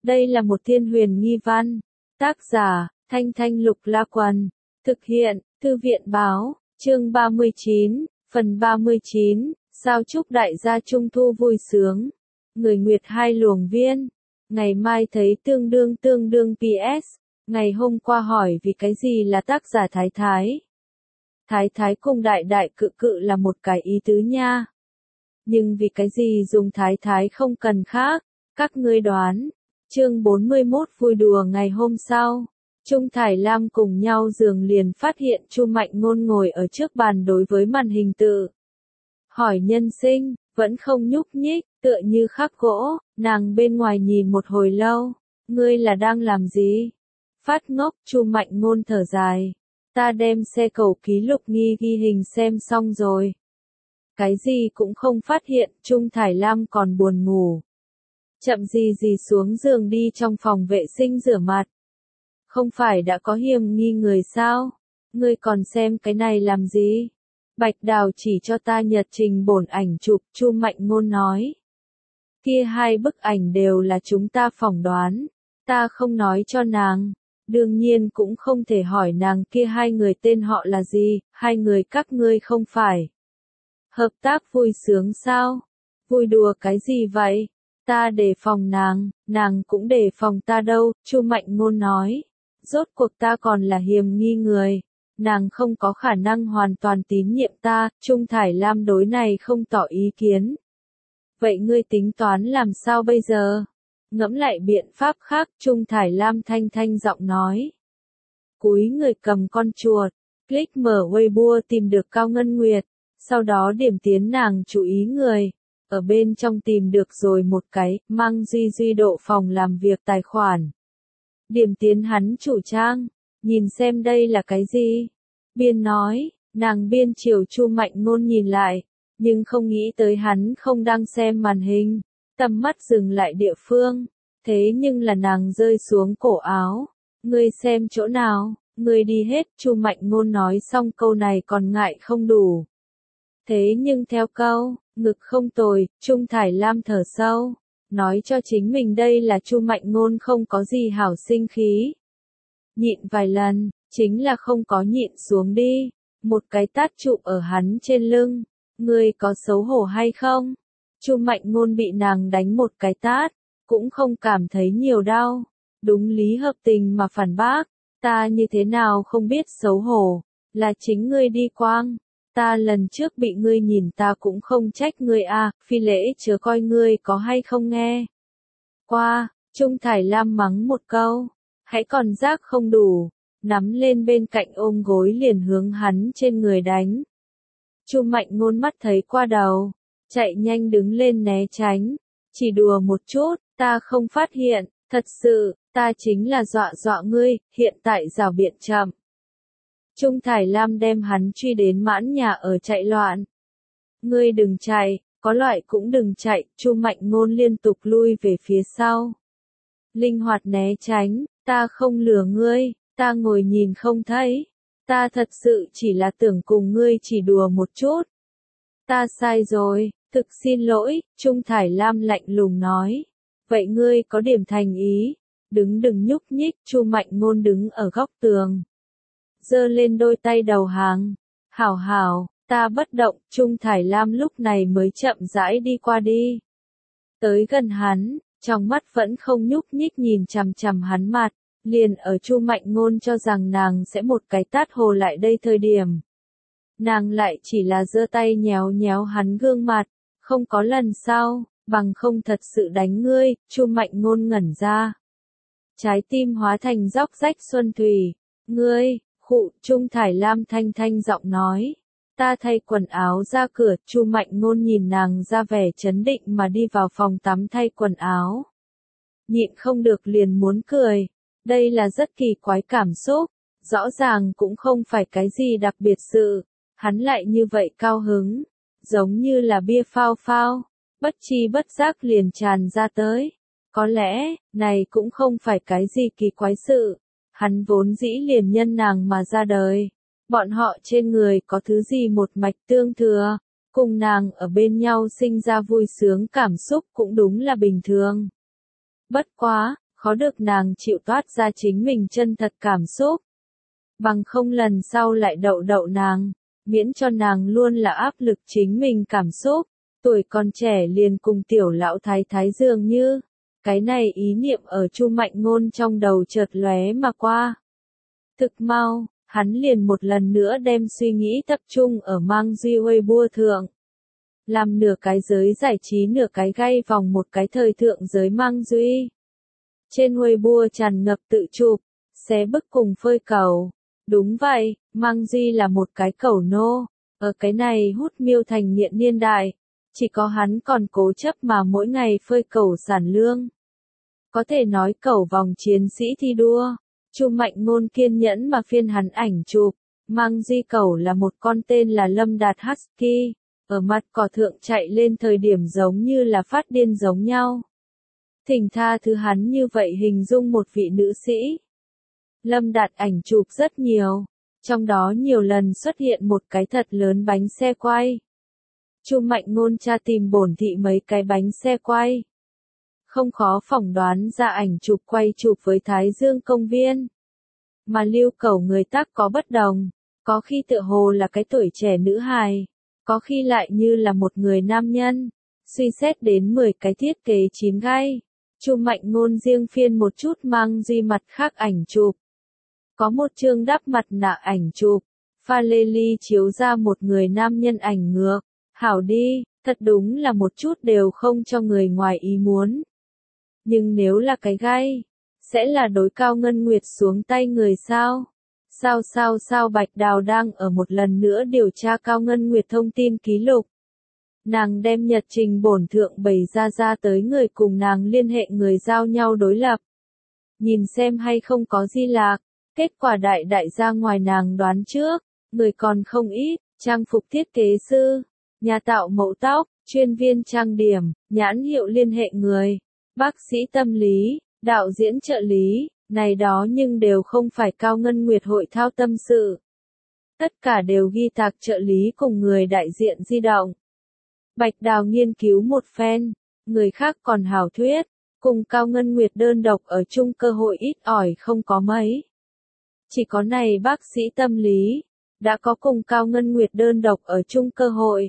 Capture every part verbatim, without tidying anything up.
Đây là một thiên huyền nghi văn. Tác giả, Thanh Thanh Lục La Quần. Thực hiện, Thư viện Báo, chương ba mươi chín, phần ba mươi chín, sao chúc đại gia Trung Thu vui sướng. Người Nguyệt hai luồng viên. Ngày mai thấy tương đương tương đương pê ét. Ngày hôm qua hỏi vì cái gì là tác giả Thái Thái. Thái Thái cùng đại đại cự cự là một cái ý tứ nha. Nhưng vì cái gì dùng Thái Thái không cần khác, các ngươi đoán. Chương bốn mươi mốt vui đùa ngày hôm sau. Trung Thải Lam cùng nhau giường liền phát hiện Chu Mạnh Ngôn ngồi ở trước bàn đối với màn hình tự. Hỏi nhân sinh, vẫn không nhúc nhích, tựa như khắc gỗ, nàng bên ngoài nhìn một hồi lâu. Ngươi là đang làm gì? Phát ngốc, Chu Mạnh Ngôn thở dài. Ta đem xe cầu ký lục nghi ghi hình xem xong rồi. Cái gì cũng không phát hiện, Trung Thải Lam còn buồn ngủ. Chậm gì gì xuống giường đi trong phòng vệ sinh rửa mặt. Không phải đã có hiểm nghi người sao? Ngươi còn xem cái này làm gì? Bạch Đào chỉ cho ta nhật trình bổn ảnh chụp, Chu Mạnh Ngôn nói. Kia hai bức ảnh đều là chúng ta phỏng đoán. Ta không nói cho nàng. Đương nhiên cũng không thể hỏi nàng kia hai người tên họ là gì, hai người các ngươi không phải. Hợp tác vui sướng sao? Vui đùa cái gì vậy? Ta đề phòng nàng, nàng cũng đề phòng ta đâu, Chu Mạnh Ngôn nói. Rốt cuộc ta còn là hiểm nghi người. Nàng không có khả năng hoàn toàn tín nhiệm ta, Trung Thải Lam đối này không tỏ ý kiến. Vậy ngươi tính toán làm sao bây giờ? Ngẫm lại biện pháp khác, Trung Thải Lam thanh thanh giọng nói. Cúi người cầm con chuột, click mở Weibo tìm được Cao Ngân Nguyệt, sau đó điểm tiến nàng chú ý người. Ở bên trong tìm được rồi một cái, mang duy duy độ phòng làm việc tài khoản. Điểm tiến hắn chủ trang, nhìn xem đây là cái gì? Biên nói, nàng biên chiều Chu Mạnh Ngôn nhìn lại, nhưng không nghĩ tới hắn không đang xem màn hình, tầm mắt dừng lại địa phương, thế nhưng là nàng rơi xuống cổ áo. Ngươi xem chỗ nào, ngươi đi hết, Chu Mạnh Ngôn nói xong câu này còn ngại không đủ. Thế nhưng theo câu, ngực không tồi, Trung Thải Lam thở sâu, nói cho chính mình đây là Chu Mạnh Ngôn không có gì hảo sinh khí. Nhịn vài lần, chính là không có nhịn xuống đi, một cái tát chụp ở hắn trên lưng, ngươi có xấu hổ hay không? Chu Mạnh Ngôn bị nàng đánh một cái tát, cũng không cảm thấy nhiều đau, đúng lý hợp tình mà phản bác, ta như thế nào không biết xấu hổ, là chính ngươi đi quang. Ta lần trước bị ngươi nhìn ta cũng không trách ngươi à, phi lễ chớ coi ngươi có hay không nghe. Qua, Trung Thải Lam mắng một câu, hãy còn giác không đủ, nắm lên bên cạnh ôm gối liền hướng hắn trên người đánh. Chu Mạnh Ngôn mắt thấy qua đầu, chạy nhanh đứng lên né tránh, chỉ đùa một chút, ta không phát hiện, thật sự, ta chính là dọa dọa ngươi, hiện tại rào biện chậm. Trung Thải Lam đem hắn truy đến mãn nhà ở chạy loạn. Ngươi đừng chạy, có loại cũng đừng chạy, Chu Mạnh Ngôn liên tục lui về phía sau. Linh hoạt né tránh, ta không lừa ngươi, ta ngồi nhìn không thấy. Ta thật sự chỉ là tưởng cùng ngươi chỉ đùa một chút. Ta sai rồi, thực xin lỗi, Trung Thải Lam lạnh lùng nói. Vậy ngươi có điểm thành ý, đứng đừng nhúc nhích, Chu Mạnh Ngôn đứng ở góc tường. Giơ lên đôi tay đầu hàng. Hảo hảo, ta bất động, Trung Thải Lam lúc này mới chậm rãi đi qua đi. Tới gần hắn, trong mắt vẫn không nhúc nhích nhìn chằm chằm hắn mặt, liền ở Chu Mạnh Ngôn cho rằng nàng sẽ một cái tát hồ lại đây thời điểm. Nàng lại chỉ là giơ tay nhéo nhéo hắn gương mặt, không có lần sau, bằng không thật sự đánh ngươi, Chu Mạnh Ngôn ngẩn ra. Trái tim hóa thành róc rách xuân thủy, ngươi. Khụ, Trung Thải Lam thanh thanh giọng nói. Ta thay quần áo ra cửa, Chu Mạnh Ngôn nhìn nàng ra vẻ chấn định mà đi vào phòng tắm thay quần áo. Nhịn không được liền muốn cười. Đây là rất kỳ quái cảm xúc. Rõ ràng cũng không phải cái gì đặc biệt sự. Hắn lại như vậy cao hứng. Giống như là bia phao phao. Bất chi bất giác liền tràn ra tới. Có lẽ, này cũng không phải cái gì kỳ quái sự. Hắn vốn dĩ liền nhân nàng mà ra đời. Bọn họ trên người có thứ gì một mạch tương thừa, cùng nàng ở bên nhau sinh ra vui sướng cảm xúc cũng đúng là bình thường. Bất quá, khó được nàng chịu toát ra chính mình chân thật cảm xúc. Bằng không lần sau lại đậu đậu nàng, miễn cho nàng luôn là áp lực chính mình cảm xúc, tuổi còn trẻ liền cùng tiểu lão thái thái dường như. Cái này ý niệm ở Chu Mạnh Ngôn trong đầu chợt lóe mà qua. Thực mau, hắn liền một lần nữa đem suy nghĩ tập trung ở Mang Duy Weibo thượng. Làm nửa cái giới giải trí nửa cái gay vòng một cái thời thượng giới Mang Duy. Trên Weibo tràn ngập tự chụp, xé bức cùng phơi cầu. Đúng vậy, Mang Duy là một cái cẩu nô, ở cái này hút miêu thành nghiện niên đại. Chỉ có hắn còn cố chấp mà mỗi ngày phơi cẩu sản lương. Có thể nói cẩu vòng chiến sĩ thi đua. Chu Mạnh Ngôn kiên nhẫn mà phiên hắn ảnh chụp. Mang Duy cẩu là một con tên là Lâm Đạt Husky. Ở mặt cỏ thượng chạy lên thời điểm giống như là phát điên giống nhau. Thỉnh tha thứ hắn như vậy hình dung một vị nữ sĩ. Lâm Đạt ảnh chụp rất nhiều. Trong đó nhiều lần xuất hiện một cái thật lớn bánh xe quay. Chu Mạnh Ngôn tra tìm bổn thị mấy cái bánh xe quay. Không khó phỏng đoán ra ảnh chụp quay chụp với Thái Dương công viên. Mà Lưu Cẩu người tác có bất đồng, có khi tựa hồ là cái tuổi trẻ nữ hài, có khi lại như là một người nam nhân. Suy xét đến mười cái thiết kế chín gai, Chu Mạnh Ngôn riêng phiên một chút Mang Duy mặt khác ảnh chụp. Có một chương đắp mặt nạ ảnh chụp, pha lê ly chiếu ra một người nam nhân ảnh ngược. Hảo đi, thật đúng là một chút đều không cho người ngoài ý muốn. Nhưng nếu là cái gai, sẽ là đối Cao Ngân Nguyệt xuống tay người sao? Sao sao sao Bạch Đào đang ở một lần nữa điều tra Cao Ngân Nguyệt thông tin ký lục. Nàng đem nhật trình bổn thượng bày ra ra tới người cùng nàng liên hệ người giao nhau đối lập. Nhìn xem hay không có di lạc, kết quả đại đại ra ngoài nàng đoán trước, người còn không ít, trang phục thiết kế sư, nhà tạo mẫu tóc, chuyên viên trang điểm, nhãn hiệu liên hệ người, bác sĩ tâm lý, đạo diễn trợ lý, này đó nhưng đều không phải Cao Ngân Nguyệt hội thao tâm sự. Tất cả đều ghi tạc trợ lý cùng người đại diện di động. Bạch Đào nghiên cứu một phen, người khác còn hảo thuyết, cùng Cao Ngân Nguyệt đơn độc ở chung cơ hội ít ỏi không có mấy. Chỉ có này bác sĩ tâm lý, đã có cùng Cao Ngân Nguyệt đơn độc ở chung cơ hội.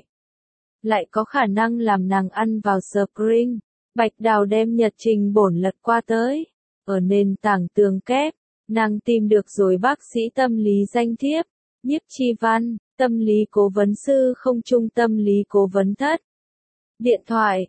Lại có khả năng làm nàng ăn vào screen. Bạch Đào đem nhật trình bổn lật qua tới. Ở nền tảng tường kép, nàng tìm được rồi bác sĩ tâm lý danh thiếp. Nhiếp Chi Văn, tâm lý cố vấn sư không trung tâm lý cố vấn thất. Điện thoại,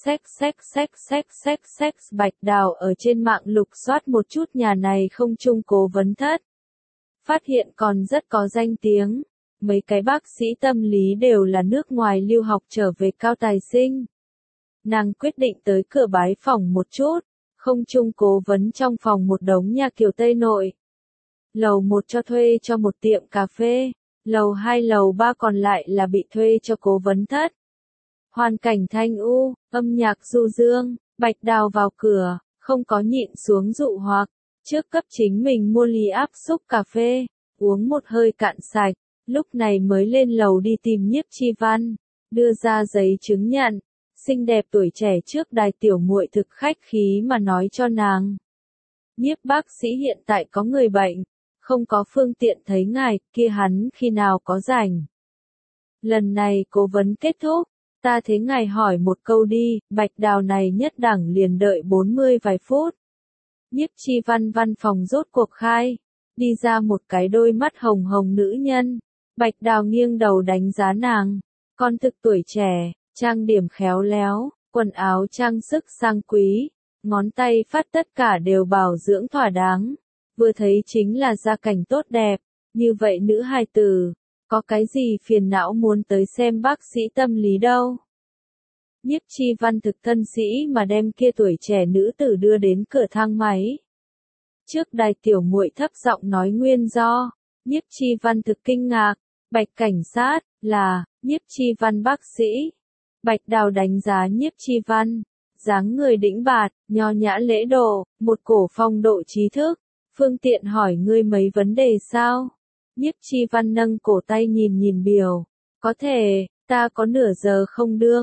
xxxxxxxx Bạch Đào ở trên mạng lục soát một chút nhà này không trung cố vấn thất. Phát hiện còn rất có danh tiếng. Mấy cái bác sĩ tâm lý đều là nước ngoài lưu học trở về cao tài sinh. Nàng quyết định tới cửa bái phòng một chút, không trung cố vấn trong phòng một đống nhà kiểu Tây Nội. Lầu một cho thuê cho một tiệm cà phê, lầu hai lầu ba còn lại là bị thuê cho cố vấn thất. Hoàn cảnh thanh u, âm nhạc du dương, Bạch Đào vào cửa, không có nhịn xuống dụ hoặc, trước cấp chính mình mua ly áp xúc cà phê, uống một hơi cạn sạch. Lúc này mới lên lầu đi tìm Nhiếp Chi Văn, đưa ra giấy chứng nhận, xinh đẹp tuổi trẻ trước đài tiểu muội thực khách khí mà nói cho nàng. Nhiếp bác sĩ hiện tại có người bệnh, không có phương tiện thấy ngài, kia hắn khi nào có rảnh. Lần này cố vấn kết thúc, ta thế ngài hỏi một câu đi, Bạch Đào này nhất đẳng liền đợi bốn mươi vài phút. Nhiếp Chi Văn văn phòng rốt cuộc khai, đi ra một cái đôi mắt hồng hồng nữ nhân. Bạch Đào nghiêng đầu đánh giá nàng, con thực tuổi trẻ, trang điểm khéo léo, quần áo trang sức sang quý, ngón tay phát tất cả đều bảo dưỡng thỏa đáng, vừa thấy chính là gia cảnh tốt đẹp, như vậy nữ hài tử, có cái gì phiền não muốn tới xem bác sĩ tâm lý đâu. Nhiếp Chi Văn thực thân sĩ mà đem kia tuổi trẻ nữ tử đưa đến cửa thang máy. Trước đài tiểu muội thấp giọng nói nguyên do, Nhiếp Chi Văn thực kinh ngạc. Bạch cảnh sát, là, Nhiếp Chi Văn bác sĩ. Bạch Đào đánh giá Nhiếp Chi Văn, dáng người đĩnh bạt, nho nhã lễ độ, một cổ phong độ trí thức, phương tiện hỏi ngươi mấy vấn đề sao? Nhiếp Chi Văn nâng cổ tay nhìn nhìn biểu, có thể, ta có nửa giờ không đương,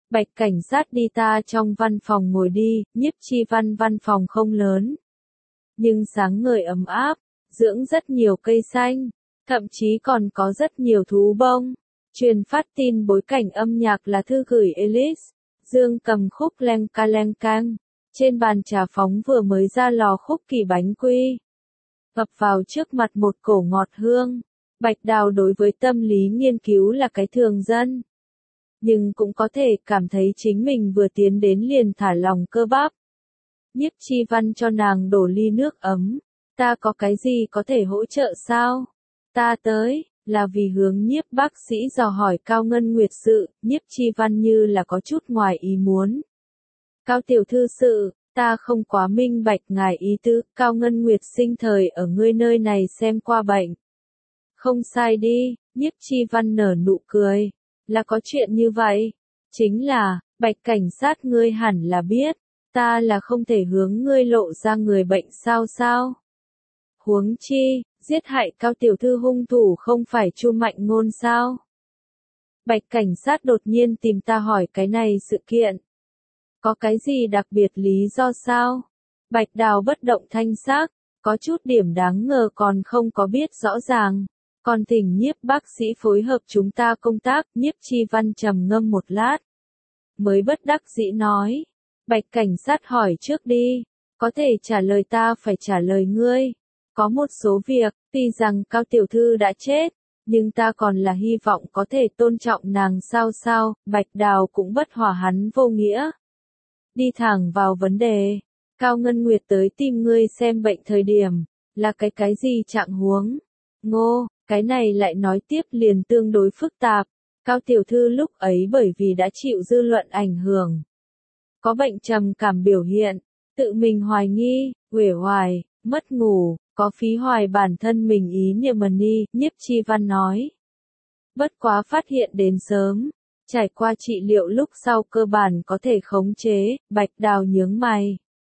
Bạch cảnh sát đi ta trong văn phòng ngồi đi, Nhiếp Chi Văn văn phòng không lớn. Nhưng sáng ngời ấm áp, dưỡng rất nhiều cây xanh, thậm chí còn có rất nhiều thú bông. Truyền phát tin bối cảnh âm nhạc là thư gửi Alice. Dương cầm khúc leng ca leng cang. Trên bàn trà phóng vừa mới ra lò khúc kỳ bánh quy. Ngập vào trước mặt một cổ ngọt hương. Bạch Đào đối với tâm lý nghiên cứu là cái thường dân. Nhưng cũng có thể cảm thấy chính mình vừa tiến đến liền thả lòng cơ bắp. Nhiếp Chi Văn cho nàng đổ ly nước ấm. Ta có cái gì có thể hỗ trợ sao? Ta tới, là vì hướng Nhiếp bác sĩ dò hỏi Cao Ngân Nguyệt sự, Nhiếp Chi Văn như là có chút ngoài ý muốn. Cao tiểu thư sự, ta không quá minh bạch ngài ý tứ, Cao Ngân Nguyệt sinh thời ở ngươi nơi này xem qua bệnh. Không sai đi, Nhiếp Chi Văn nở nụ cười, là có chuyện như vậy. Chính là, Bạch cảnh sát ngươi hẳn là biết, ta là không thể hướng ngươi lộ ra người bệnh sao sao. Huống chi, giết hại Cao tiểu thư hung thủ không phải Chu Mạnh Ngôn sao? Bạch cảnh sát đột nhiên tìm ta hỏi cái này sự kiện. Có cái gì đặc biệt lý do sao? Bạch Đào bất động thanh sắc, có chút điểm đáng ngờ còn không có biết rõ ràng. Còn thỉnh Nhiếp bác sĩ phối hợp chúng ta công tác, Nhiếp Chi Văn trầm ngâm một lát. Mới bất đắc dĩ nói. Bạch cảnh sát hỏi trước đi, có thể trả lời ta phải trả lời ngươi. Có một số việc, tuy rằng Cao tiểu thư đã chết, nhưng ta còn là hy vọng có thể tôn trọng nàng sao sao, Bạch Đào cũng bất hòa hắn vô nghĩa. Đi thẳng vào vấn đề, Cao Ngân Nguyệt tới tìm ngươi xem bệnh thời điểm, là cái cái gì trạng huống? Ngô, cái này lại nói tiếp liền tương đối phức tạp. Cao tiểu thư lúc ấy bởi vì đã chịu dư luận ảnh hưởng. Có bệnh trầm cảm biểu hiện, tự mình hoài nghi, uể oải, mất ngủ, có phí hoài bản thân mình ý niệm mần đi, Nhiếp Chi Văn nói. Bất quá phát hiện đến sớm, trải qua trị liệu lúc sau cơ bản có thể khống chế, Bạch Đào nhướng mày.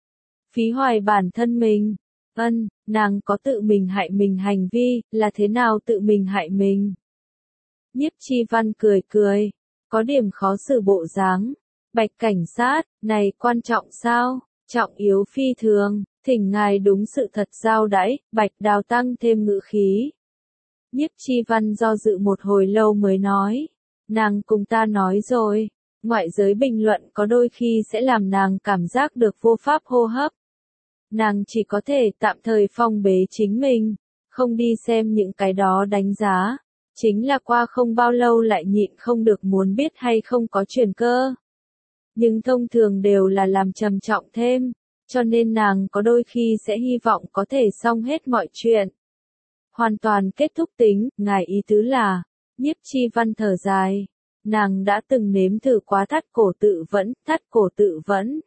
Phí hoài bản thân mình, ân, nàng có tự mình hại mình hành vi, là thế nào tự mình hại mình? Nhiếp Chi Văn cười cười, có điểm khó xử bộ dáng. Bạch cảnh sát, này quan trọng sao? Trọng yếu phi thường, thỉnh ngài đúng sự thật giao đãi, Bạch Đào tăng thêm ngữ khí. Nhiếp Chi Văn do dự một hồi lâu mới nói, nàng cùng ta nói rồi, ngoại giới bình luận có đôi khi sẽ làm nàng cảm giác được vô pháp hô hấp. Nàng chỉ có thể tạm thời phong bế chính mình, không đi xem những cái đó đánh giá, chính là qua không bao lâu lại nhịn không được muốn biết hay không có chuyển cơ. Nhưng thông thường đều là làm trầm trọng thêm, cho nên nàng có đôi khi sẽ hy vọng có thể xong hết mọi chuyện. Hoàn toàn kết thúc tính, ngài ý tứ là, Nhiếp Chi Văn thở dài, nàng đã từng nếm thử quá thắt cổ tự vẫn, thắt cổ tự vẫn.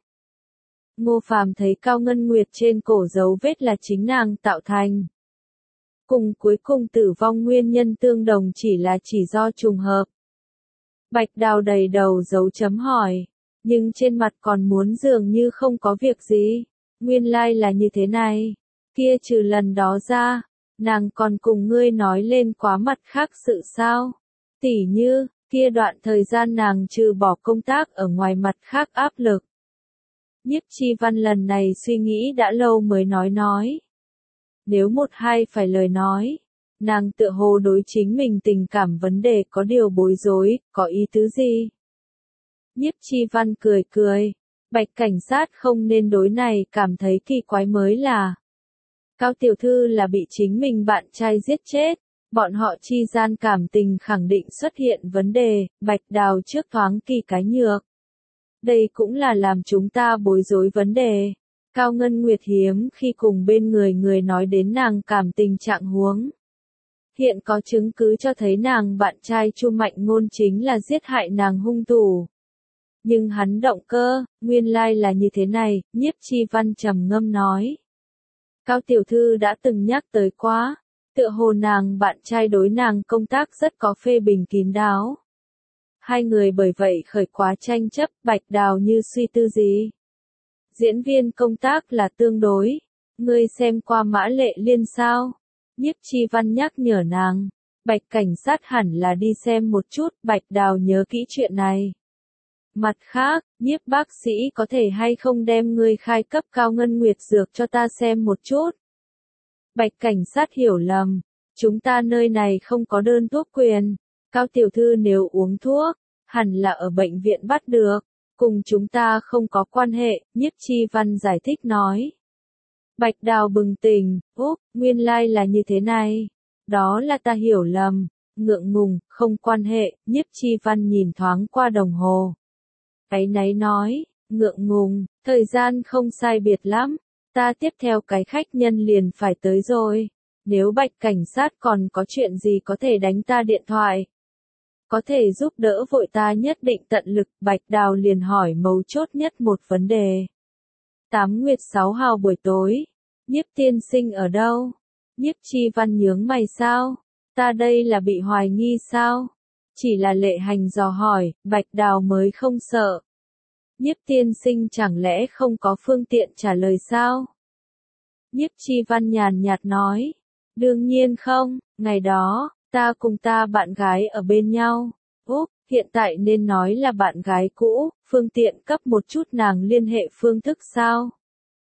Ngô Phàm thấy Cao Ngân Nguyệt trên cổ dấu vết là chính nàng tạo thành. Cùng cuối cùng tử vong nguyên nhân tương đồng chỉ là chỉ do trùng hợp. Bạch Đào đầy đầu dấu chấm hỏi, nhưng trên mặt còn muốn dường như không có việc gì. Nguyên lai là như thế này, kia trừ lần đó ra, nàng còn cùng ngươi nói lên quá mặt khác sự sao? Tỉ như, kia đoạn thời gian nàng trừ bỏ công tác ở ngoài mặt khác áp lực. Nhiếp Chi Văn lần này suy nghĩ đã lâu mới nói nói. Nếu một hai phải lời nói, nàng tựa hồ đối chính mình tình cảm vấn đề có điều bối rối, có ý tứ gì? Nhiếp Chi Văn cười cười, Bạch cảnh sát không nên đối này cảm thấy kỳ quái mới là. Cao tiểu thư là bị chính mình bạn trai giết chết, bọn họ chi gian cảm tình khẳng định xuất hiện vấn đề, Bạch Đào trước thoáng kỳ cái nhược. Đây cũng là làm chúng ta bối rối vấn đề. Cao Ngân Nguyệt hiếm khi cùng bên người người nói đến nàng cảm tình trạng huống. Hiện có chứng cứ cho thấy nàng bạn trai Chu Mạnh Ngôn chính là giết hại nàng hung thủ. Nhưng hắn động cơ, nguyên lai là như thế này, Nhiếp Chi Văn trầm ngâm nói. Cao tiểu thư đã từng nhắc tới quá, tựa hồ nàng bạn trai đối nàng công tác rất có phê bình kín đáo. Hai người bởi vậy khởi quá tranh chấp, Bạch Đào như suy tư gì. Diễn viên công tác là tương đối, ngươi xem qua Mã Lệ Liên sao? Nhiếp Chi Văn nhắc nhở nàng, Bạch cảnh sát hẳn là đi xem một chút, Bạch Đào nhớ kỹ chuyện này. Mặt khác, Nhiếp bác sĩ có thể hay không đem ngươi khai cấp cao ngân nguyệt dược cho ta xem một chút. Bạch cảnh sát hiểu lầm, chúng ta nơi này không có đơn thuốc quyền, Cao tiểu thư nếu uống thuốc, hẳn là ở bệnh viện bắt được, cùng chúng ta không có quan hệ, Nhiếp Chi Văn giải thích nói. Bạch Đào bừng tỉnh, úp, nguyên lai là như thế này, đó là ta hiểu lầm, ngượng ngùng, không quan hệ, Nhiếp Chi Văn nhìn thoáng qua đồng hồ. Áy náy nói, ngượng ngùng, thời gian không sai biệt lắm, ta tiếp theo cái khách nhân liền phải tới rồi, nếu Bạch cảnh sát còn có chuyện gì có thể đánh ta điện thoại. Có thể giúp đỡ vội ta nhất định tận lực, Bạch Đào liền hỏi mấu chốt nhất một vấn đề. Tám Nguyệt sáu hào buổi tối, Nhiếp tiên sinh ở đâu? Nhiếp Chi Văn nhướng mày sao? Ta đây là bị hoài nghi sao? Chỉ là Lệ Hành dò hỏi, Bạch Đào mới không sợ. Nhiếp tiên sinh chẳng lẽ không có phương tiện trả lời sao? Nhiếp Chi Văn nhàn nhạt nói, đương nhiên không, ngày đó, ta cùng ta bạn gái ở bên nhau. Úp, hiện tại nên nói là bạn gái cũ, phương tiện cấp một chút nàng liên hệ phương thức sao?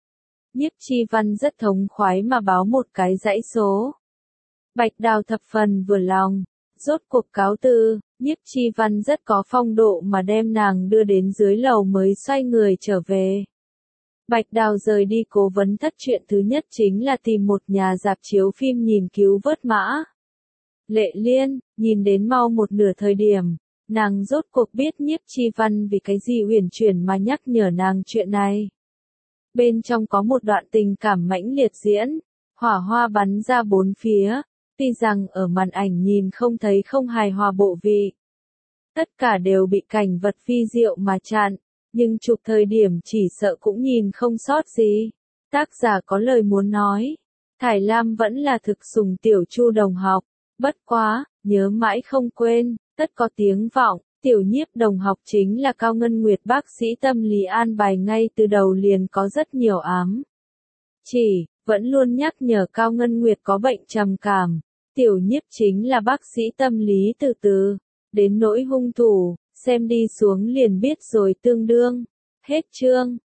Nhiếp Chi Văn rất thống khoái mà báo một cái dãy số. Bạch Đào thập phần vừa lòng, rốt cuộc cáo từ, Nhiếp Chi Văn rất có phong độ mà đem nàng đưa đến dưới lầu mới xoay người trở về. Bạch Đào rời đi cố vấn thất, chuyện thứ nhất chính là tìm một nhà rạp chiếu phim nhìn cứu vớt mã. Lệ Liên, nhìn đến mau một nửa thời điểm, nàng rốt cuộc biết Nhiếp Chi Văn vì cái gì huyền chuyển mà nhắc nhở nàng chuyện này. Bên trong có một đoạn tình cảm mãnh liệt diễn, hỏa hoa bắn ra bốn phía, tuy rằng ở màn ảnh nhìn không thấy không hài hòa bộ vị. Tất cả đều bị cảnh vật phi diệu mà chặn, nhưng chụp thời điểm chỉ sợ cũng nhìn không sót gì. Tác giả có lời muốn nói, Thải Lam vẫn là thực sùng Tiểu Chu đồng học, bất quá, nhớ mãi không quên, tất có tiếng vọng, Tiểu Nhiếp đồng học chính là Cao Ngân Nguyệt bác sĩ tâm lý an bài ngay từ đầu liền có rất nhiều ám. Chỉ, vẫn luôn nhắc nhở Cao Ngân Nguyệt có bệnh trầm cảm, Tiểu Nhiếp chính là bác sĩ tâm lý từ từ, đến nỗi hung thủ, xem đi xuống liền biết rồi tương đương. Hết chương.